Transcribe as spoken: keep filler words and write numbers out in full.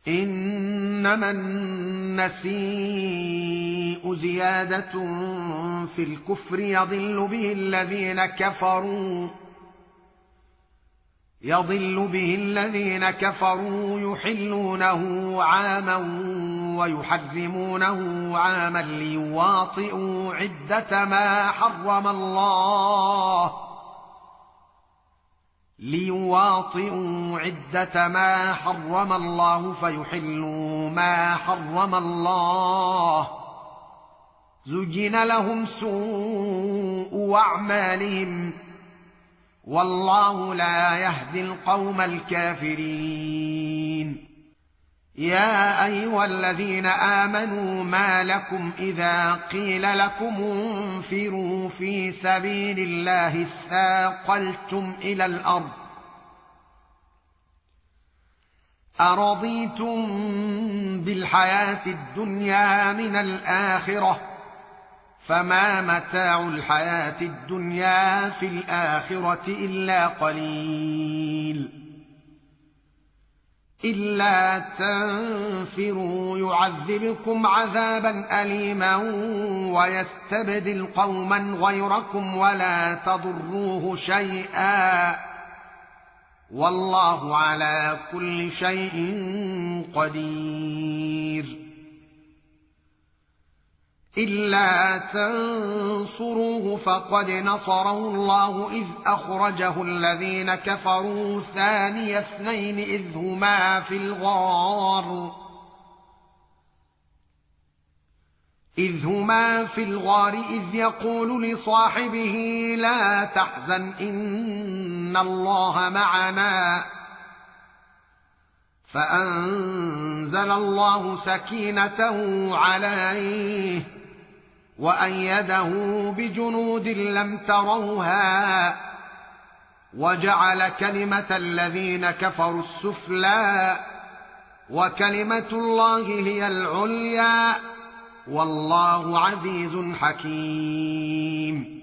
إنما النسيء زيادة في الكفر يضل به الذين كفروا يضل به الذين كفروا يحلونه عاما ويحرمونه عاما ليواطئوا عدة ما حرم الله ليواطئوا عدة ما حرم الله فيحلوا ما حرم الله زين لهم سوء أعمالهم والله لا يهدي القوم الكافرين. يا أيها الذين آمنوا ما لكم إذا قيل لكم انفروا في سبيل الله اثاقلتم إلى الأرض أرضيتم بالحياة الدنيا من الآخرة فما متاع الحياة الدنيا في الآخرة إلا قليل. إلا تنفروا يعذبكم عذابا أليما ويستبدل قوما غيركم ولا تضروه شيئا والله على كل شيء قدير. إلا تنصروه فقد نصره الله إذ أخرجه الذين كفروا ثاني اثنين إذ هما في الغار إذ هما في الغار إذ يقول لصاحبه لا تحزن إن الله معنا فأنزل الله سكينته عليه وأيده بجنود لم تروها وجعل كلمة الذين كفروا السفلى وكلمة الله هي العليا والله عزيز حكيم.